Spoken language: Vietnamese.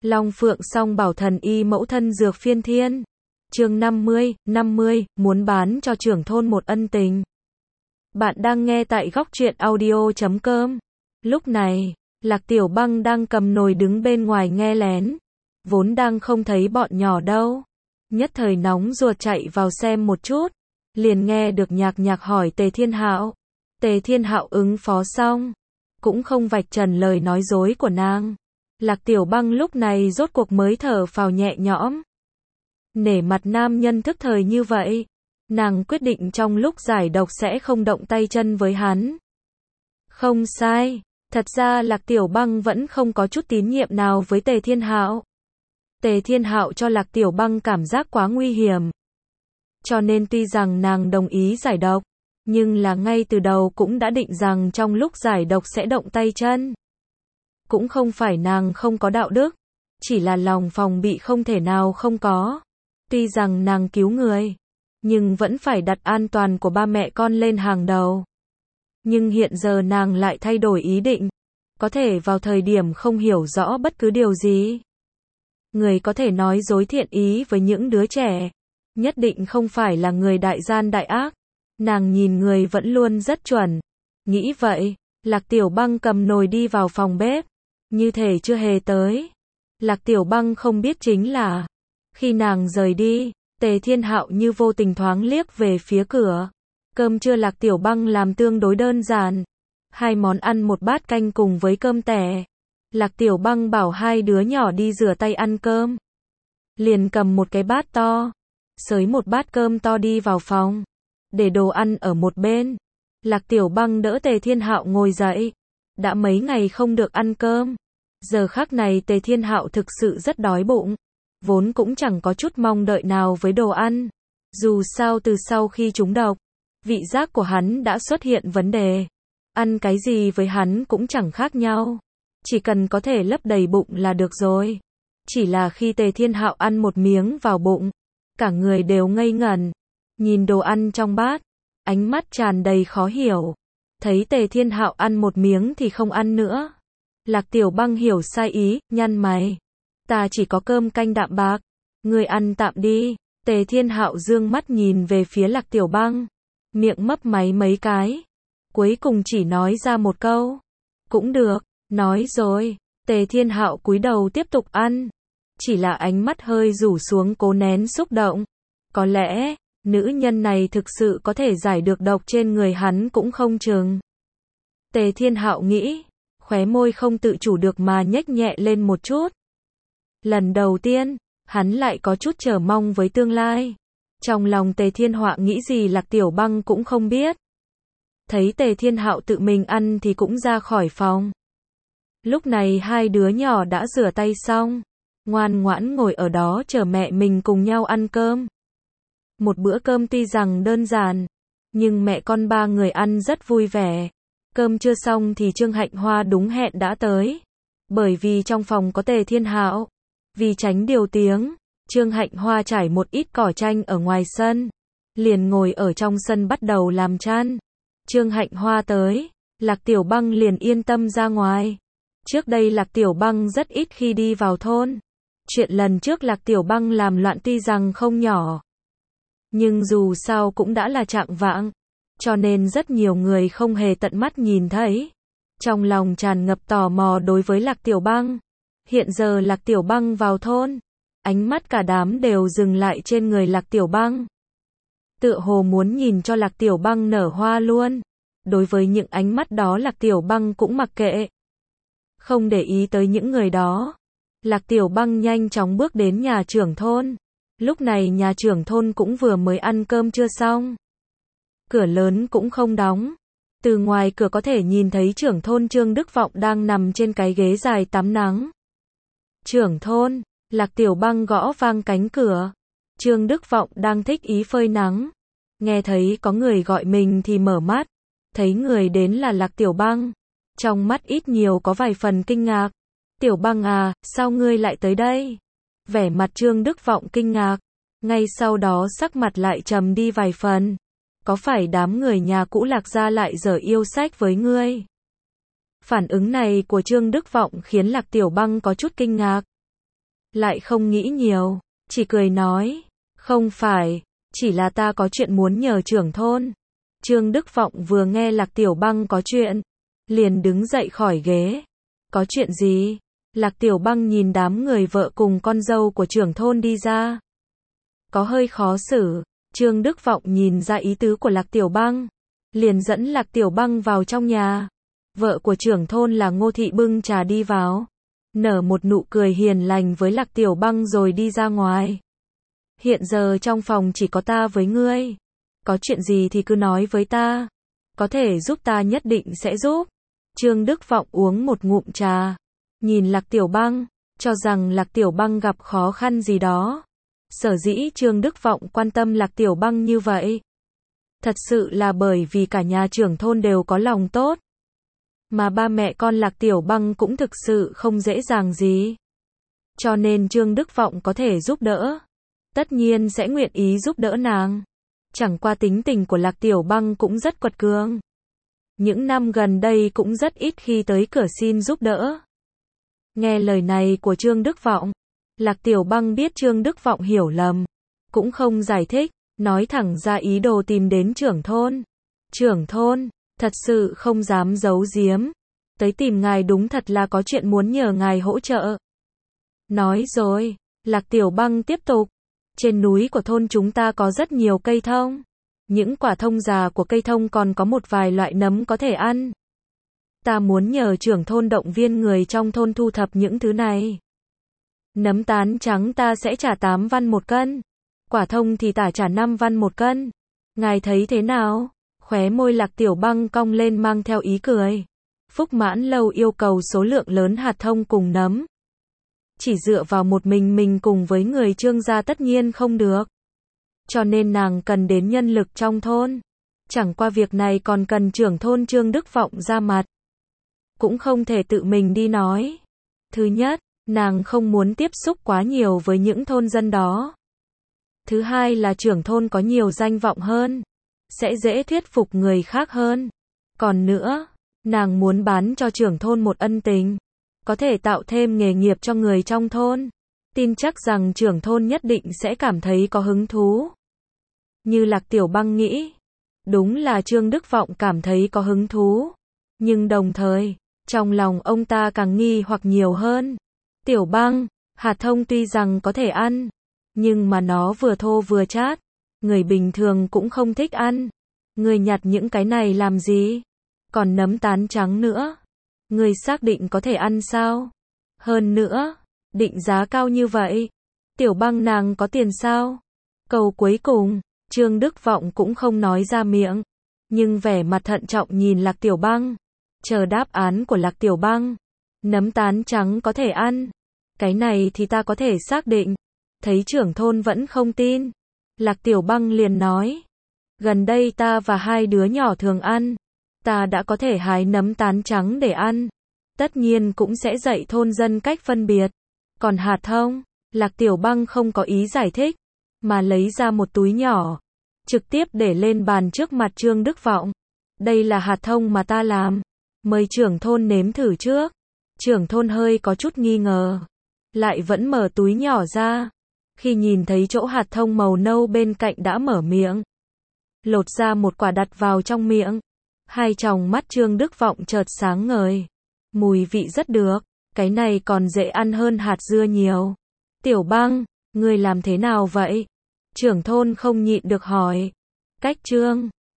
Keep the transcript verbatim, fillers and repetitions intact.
Long Phượng Song Bảo Thần Y Mẫu Thân Dược Phiên Thiên. Chương năm mươi, năm mươi, muốn bán cho trưởng thôn một ân tình. Bạn đang nghe tại góc truyện audio chấm com. Lúc này, Lạc Tiểu Băng đang cầm nồi đứng bên ngoài nghe lén. Vốn đang không thấy bọn nhỏ đâu. Nhất thời nóng ruột chạy vào xem một chút. Liền nghe được nhạc nhạc hỏi Tề Thiên Hạo. Tề Thiên Hạo ứng phó xong. Cũng không vạch trần lời nói dối của nàng. Lạc Tiểu Băng lúc này rốt cuộc mới thở phào nhẹ nhõm. Nể mặt nam nhân thức thời như vậy, nàng quyết định trong lúc giải độc sẽ không động tay chân với hắn. Không sai, thật ra Lạc Tiểu Băng vẫn không có chút tín nhiệm nào với Tề Thiên Hạo. Tề Thiên Hạo cho Lạc Tiểu Băng cảm giác quá nguy hiểm. Cho nên tuy rằng nàng đồng ý giải độc, nhưng là ngay từ đầu cũng đã định rằng trong lúc giải độc sẽ động tay chân. Cũng không phải nàng không có đạo đức, chỉ là lòng phòng bị không thể nào không có. Tuy rằng nàng cứu người, nhưng vẫn phải đặt an toàn của ba mẹ con lên hàng đầu. Nhưng hiện giờ nàng lại thay đổi ý định, có thể vào thời điểm không hiểu rõ bất cứ điều gì. Người có thể nói dối thiện ý với những đứa trẻ, nhất định không phải là người đại gian đại ác. Nàng nhìn người vẫn luôn rất chuẩn. Nghĩ vậy, Lạc Tiểu Băng cầm nồi đi vào phòng bếp, như thể chưa hề tới. Lạc Tiểu Băng không biết chính là, khi nàng rời đi, Tề Thiên Hạo như vô tình thoáng liếc về phía cửa. Cơm trưa Lạc Tiểu Băng làm tương đối đơn giản. Hai món ăn một bát canh cùng với cơm tẻ. Lạc Tiểu Băng bảo hai đứa nhỏ đi rửa tay ăn cơm. Liền cầm một cái bát to, xới một bát cơm to đi vào phòng, để đồ ăn ở một bên. Lạc Tiểu Băng đỡ Tề Thiên Hạo ngồi dậy. Đã mấy ngày không được ăn cơm. Giờ khắc này Tề Thiên Hạo thực sự rất đói bụng. Vốn cũng chẳng có chút mong đợi nào với đồ ăn. Dù sao từ sau khi trúng độc, vị giác của hắn đã xuất hiện vấn đề. Ăn cái gì với hắn cũng chẳng khác nhau. Chỉ cần có thể lấp đầy bụng là được rồi. Chỉ là khi Tề Thiên Hạo ăn một miếng vào bụng, cả người đều ngây ngẩn. Nhìn đồ ăn trong bát, ánh mắt tràn đầy khó hiểu. Thấy Tề Thiên Hạo ăn một miếng thì không ăn nữa. Lạc Tiểu Băng hiểu sai ý, nhăn mày. Ta chỉ có cơm canh đạm bạc, ngươi ăn tạm đi. Tề Thiên Hạo dương mắt nhìn về phía Lạc Tiểu Băng, miệng mấp máy mấy cái, cuối cùng chỉ nói ra một câu, cũng được. Nói rồi, Tề Thiên Hạo cúi đầu tiếp tục ăn, chỉ là ánh mắt hơi rủ xuống cố nén xúc động. Có lẽ, nữ nhân này thực sự có thể giải được độc trên người hắn cũng không chừng. Tề Thiên Hạo nghĩ, khóe môi không tự chủ được mà nhếch nhẹ lên một chút. Lần đầu tiên, hắn lại có chút chờ mong với tương lai. Trong lòng Tề Thiên Họa nghĩ gì Lạc Tiểu Băng cũng không biết. Thấy Tề Thiên Hạo tự mình ăn thì cũng ra khỏi phòng. Lúc này hai đứa nhỏ đã rửa tay xong, ngoan ngoãn ngồi ở đó chờ mẹ mình cùng nhau ăn cơm. Một bữa cơm tuy rằng đơn giản, nhưng mẹ con ba người ăn rất vui vẻ. Cơm chưa xong thì Trương Hạnh Hoa đúng hẹn đã tới. Bởi vì trong phòng có Tề Thiên Hạo, vì tránh điều tiếng, Trương Hạnh Hoa trải một ít cỏ tranh ở ngoài sân, liền ngồi ở trong sân bắt đầu làm chăn. Trương Hạnh Hoa tới, Lạc Tiểu Băng liền yên tâm ra ngoài. Trước đây Lạc Tiểu Băng rất ít khi đi vào thôn. Chuyện lần trước Lạc Tiểu Băng làm loạn tuy rằng không nhỏ, nhưng dù sao cũng đã là trạng vạng, cho nên rất nhiều người không hề tận mắt nhìn thấy. Trong lòng tràn ngập tò mò đối với Lạc Tiểu Băng. Hiện giờ Lạc Tiểu Băng vào thôn, ánh mắt cả đám đều dừng lại trên người Lạc Tiểu Băng. Tựa hồ muốn nhìn cho Lạc Tiểu Băng nở hoa luôn. Đối với những ánh mắt đó Lạc Tiểu Băng cũng mặc kệ, không để ý tới những người đó. Lạc Tiểu Băng nhanh chóng bước đến nhà trưởng thôn. Lúc này nhà trưởng thôn cũng vừa mới ăn cơm trưa xong. Cửa lớn cũng không đóng. Từ ngoài cửa có thể nhìn thấy trưởng thôn Trương Đức Vọng đang nằm trên cái ghế dài tắm nắng. Trưởng thôn, Lạc Tiểu Băng gõ vang cánh cửa. Trương Đức Vọng đang thích ý phơi nắng. Nghe thấy có người gọi mình thì mở mắt. Thấy người đến là Lạc Tiểu Băng. Trong mắt ít nhiều có vài phần kinh ngạc. Tiểu Băng à, sao ngươi lại tới đây? Vẻ mặt Trương Đức Vọng kinh ngạc. Ngay sau đó sắc mặt lại trầm đi vài phần. Có phải đám người nhà cũ Lạc gia lại dở yêu sách với ngươi? Phản ứng này của Trương Đức Vọng khiến Lạc Tiểu Băng có chút kinh ngạc. lại không nghĩ nhiều, chỉ cười nói, không phải, chỉ là ta có chuyện muốn nhờ trưởng thôn. Trương Đức Vọng vừa nghe Lạc Tiểu Băng có chuyện, liền đứng dậy khỏi ghế. Có chuyện gì? Lạc Tiểu Băng nhìn đám người vợ cùng con dâu của trưởng thôn đi ra. Có hơi khó xử, Trương Đức Vọng nhìn ra ý tứ của Lạc Tiểu Băng, liền dẫn Lạc Tiểu Băng vào trong nhà. Vợ của trưởng thôn là Ngô Thị bưng trà đi vào, nở một nụ cười hiền lành với Lạc Tiểu Băng rồi đi ra ngoài. Hiện giờ trong phòng chỉ có ta với ngươi, có chuyện gì thì cứ nói với ta, có thể giúp ta nhất định sẽ giúp. Trương Đức Vọng uống một ngụm trà, nhìn Lạc Tiểu Băng, cho rằng Lạc Tiểu Băng gặp khó khăn gì đó. Sở dĩ Trương Đức Vọng quan tâm Lạc Tiểu Băng như vậy, thật sự là bởi vì cả nhà trưởng thôn đều có lòng tốt. Mà ba mẹ con Lạc Tiểu Băng cũng thực sự không dễ dàng gì. Cho nên Trương Đức Vọng có thể giúp đỡ, tất nhiên sẽ nguyện ý giúp đỡ nàng. Chẳng qua tính tình của Lạc Tiểu Băng cũng rất quật cường. Những năm gần đây cũng rất ít khi tới cửa xin giúp đỡ. Nghe lời này của Trương Đức Vọng, Lạc Tiểu Băng biết Trương Đức Vọng hiểu lầm, cũng không giải thích, nói thẳng ra ý đồ tìm đến trưởng thôn. Trưởng thôn, thật sự không dám giấu giếm, tới tìm ngài đúng thật là có chuyện muốn nhờ ngài hỗ trợ. Nói rồi, Lạc Tiểu Băng tiếp tục, trên núi của thôn chúng ta có rất nhiều cây thông. Những quả thông già của cây thông còn có một vài loại nấm có thể ăn. Ta muốn nhờ trưởng thôn động viên người trong thôn thu thập những thứ này. Nấm tán trắng ta sẽ trả tám văn một cân. Quả thông thì ta trả năm văn một cân. Ngài thấy thế nào? Khóe môi Lạc Tiểu Băng cong lên mang theo ý cười. Phúc Mãn Lâu yêu cầu số lượng lớn hạt thông cùng nấm. Chỉ dựa vào một mình mình cùng với người Trương gia tất nhiên không được. Cho nên nàng cần đến nhân lực trong thôn. Chẳng qua việc này còn cần trưởng thôn Trương Đức Vọng ra mặt. Cũng không thể tự mình đi nói. Thứ nhất, nàng không muốn tiếp xúc quá nhiều với những thôn dân đó. Thứ hai là trưởng thôn có nhiều danh vọng hơn, sẽ dễ thuyết phục người khác hơn. Còn nữa, nàng muốn bán cho trưởng thôn một ân tình, có thể tạo thêm nghề nghiệp cho người trong thôn. Tin chắc rằng trưởng thôn nhất định sẽ cảm thấy có hứng thú. Như Lạc Tiểu Băng nghĩ, đúng là Trương Đức Vọng cảm thấy có hứng thú. Nhưng đồng thời, trong lòng ông ta càng nghi hoặc nhiều hơn. Tiểu Băng, hạt thông tuy rằng có thể ăn, nhưng mà nó vừa thô vừa chát, người bình thường cũng không thích ăn. Người nhặt những cái này làm gì? Còn nấm tán trắng nữa, người xác định có thể ăn sao? Hơn nữa, định giá cao như vậy, Tiểu Băng nàng có tiền sao? Câu cuối cùng, Trương Đức Vọng cũng không nói ra miệng, nhưng vẻ mặt thận trọng nhìn Lạc Tiểu Băng, chờ đáp án của Lạc Tiểu Băng. Nấm tán trắng có thể ăn, cái này thì ta có thể xác định. Thấy trưởng thôn vẫn không tin, Lạc Tiểu Băng liền nói, gần đây ta và hai đứa nhỏ thường ăn, ta đã có thể hái nấm tán trắng để ăn, tất nhiên cũng sẽ dạy thôn dân cách phân biệt. Còn hạt thông, Lạc Tiểu Băng không có ý giải thích, mà lấy ra một túi nhỏ, trực tiếp để lên bàn trước mặt Trương Đức Vọng. Đây là hạt thông mà ta làm, mời trưởng thôn nếm thử trước. Trưởng thôn hơi có chút nghi ngờ, lại vẫn mở túi nhỏ ra. Khi nhìn thấy chỗ hạt thông màu nâu bên cạnh đã mở miệng, lột ra một quả đặt vào trong miệng. Hai tròng mắt Trương Đức Vọng chợt sáng ngời. Mùi vị rất được, cái này còn dễ ăn hơn hạt dưa nhiều. Tiểu Băng, ngươi làm thế nào vậy? Trưởng thôn không nhịn được hỏi. Cách Trương